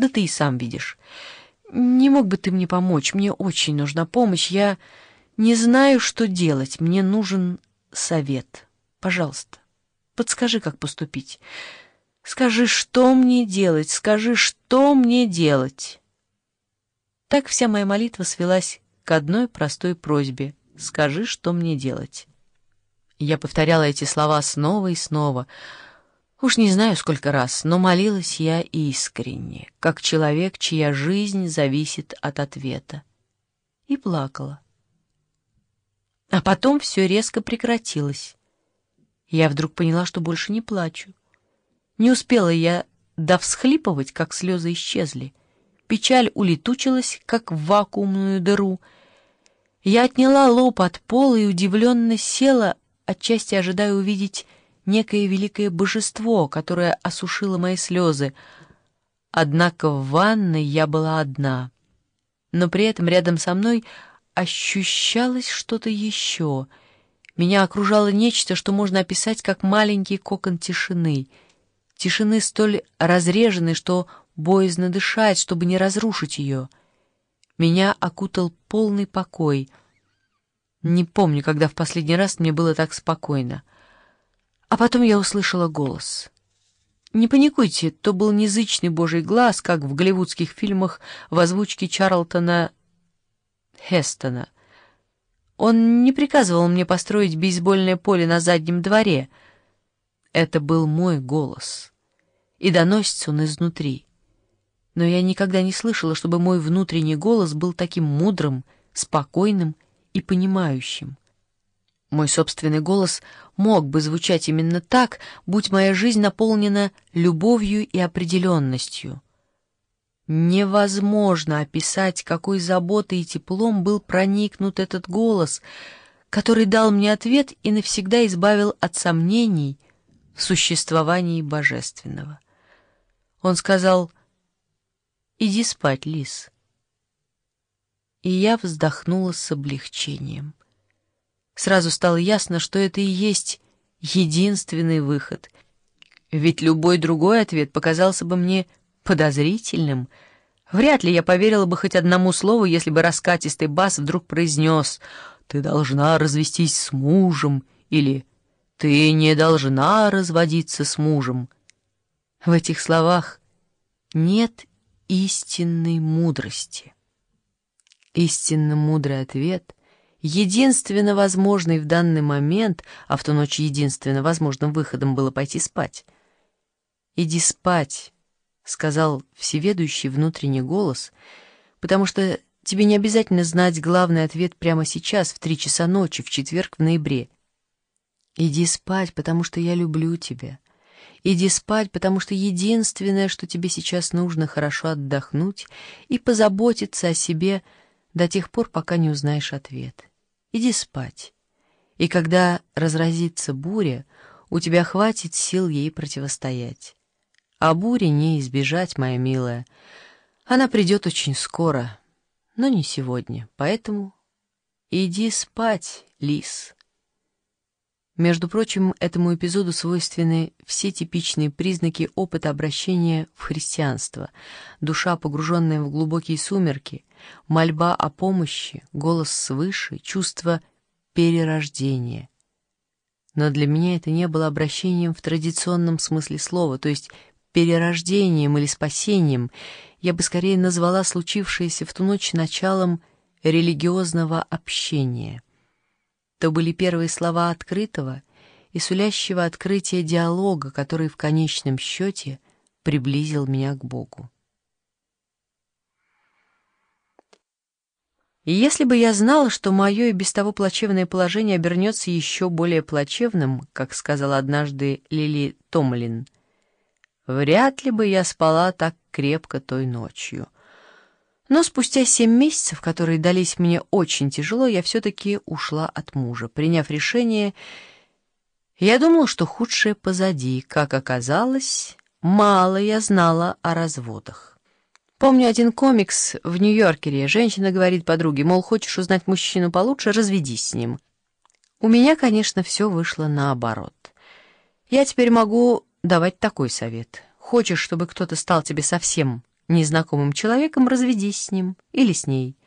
Да ты и сам видишь. Не мог бы ты мне помочь? Мне очень нужна помощь. Я не знаю, что делать. Мне нужен совет. Пожалуйста, подскажи, как поступить. Скажи, что мне делать? Скажи, что мне делать?» Так вся моя молитва свелась к одной простой просьбе: «Скажи, что мне делать». Я повторяла эти слова снова и снова. Уж не знаю, сколько раз, но молилась я искренне, как человек, чья жизнь зависит от ответа. И плакала. А потом все резко прекратилось. Я вдруг поняла, что больше не плачу. Не успела я довсхлипывать, как слезы исчезли. Печаль улетучилась, как в вакуумную дыру. Я отняла лоб от пола и удивленно села, отчасти ожидая увидеть некое великое божество, которое осушило мои слезы. Однако в ванной я была одна. Но при этом рядом со мной ощущалось что-то еще. Меня окружало нечто, что можно описать как маленький кокон тишины. Тишины столь разреженной, что боязно дышать, чтобы не разрушить ее. Меня окутал полный покой. Не помню, когда в последний раз мне было так спокойно. А потом я услышала голос. Не паникуйте, то был не зычный божий глаз, как в голливудских фильмах в озвучке Чарлтона Хестона. Он не приказывал мне построить бейсбольное поле на заднем дворе. Это был мой голос, и доносится он изнутри. Но я никогда не слышала, чтобы мой внутренний голос был таким мудрым, спокойным и понимающим. Мой собственный голос мог бы звучать именно так, будь моя жизнь наполнена любовью и определенностью. Невозможно описать, какой заботой и теплом был проникнут этот голос, который дал мне ответ и навсегда избавил от сомнений в существовании божественного. Он сказал: «Иди спать, Лиз». И я вздохнула с облегчением. Сразу стало ясно, что это и есть единственный выход. Ведь любой другой ответ показался бы мне подозрительным. Вряд ли я поверила бы хоть одному слову, если бы раскатистый бас вдруг произнес: «Ты должна развестись с мужем» или «Ты не должна разводиться с мужем». В этих словах нет истинной мудрости. Истинно мудрый ответ, единственно возможный в данный момент, а в ту ночь единственно возможным выходом было пойти спать. «Иди спать», — сказал всеведущий внутренний голос, «потому что тебе не обязательно знать главный ответ прямо сейчас, в 3 часа ночи, в четверг в ноябре. Иди спать, потому что я люблю тебя. Иди спать, потому что единственное, что тебе сейчас нужно, хорошо отдохнуть и позаботиться о себе до тех пор, пока не узнаешь ответ. Иди спать. И когда разразится буря, у тебя хватит сил ей противостоять. А бури не избежать, моя милая. Она придет очень скоро, но не сегодня. Поэтому иди спать, Лиз». Между прочим, этому эпизоду свойственны все типичные признаки опыта обращения в христианство: душа, погруженная в глубокие сумерки, мольба о помощи, голос свыше, чувство перерождения. Но для меня это не было обращением в традиционном смысле слова, то есть перерождением или спасением. Я бы скорее назвала случившееся в ту ночь началом религиозного общения. То были первые слова открытого и сулящего открытия диалога, который в конечном счете приблизил меня к Богу. И если бы я знала, что мое и без того плачевное положение обернется еще более плачевным, как сказала однажды Лили Томлин, вряд ли бы я спала так крепко той ночью. Но спустя 7 месяцев, которые дались мне очень тяжело, я все-таки ушла от мужа. Приняв решение, я думала, что худшее позади. Как оказалось, мало я знала о разводах. Помню один комикс в Нью-Йоркере. Женщина говорит подруге, мол, хочешь узнать мужчину получше, разведись с ним. У меня, конечно, все вышло наоборот. Я теперь могу давать такой совет. Хочешь, чтобы кто-то стал тебе совсем незнакомым человеком, разведись с ним или с ней.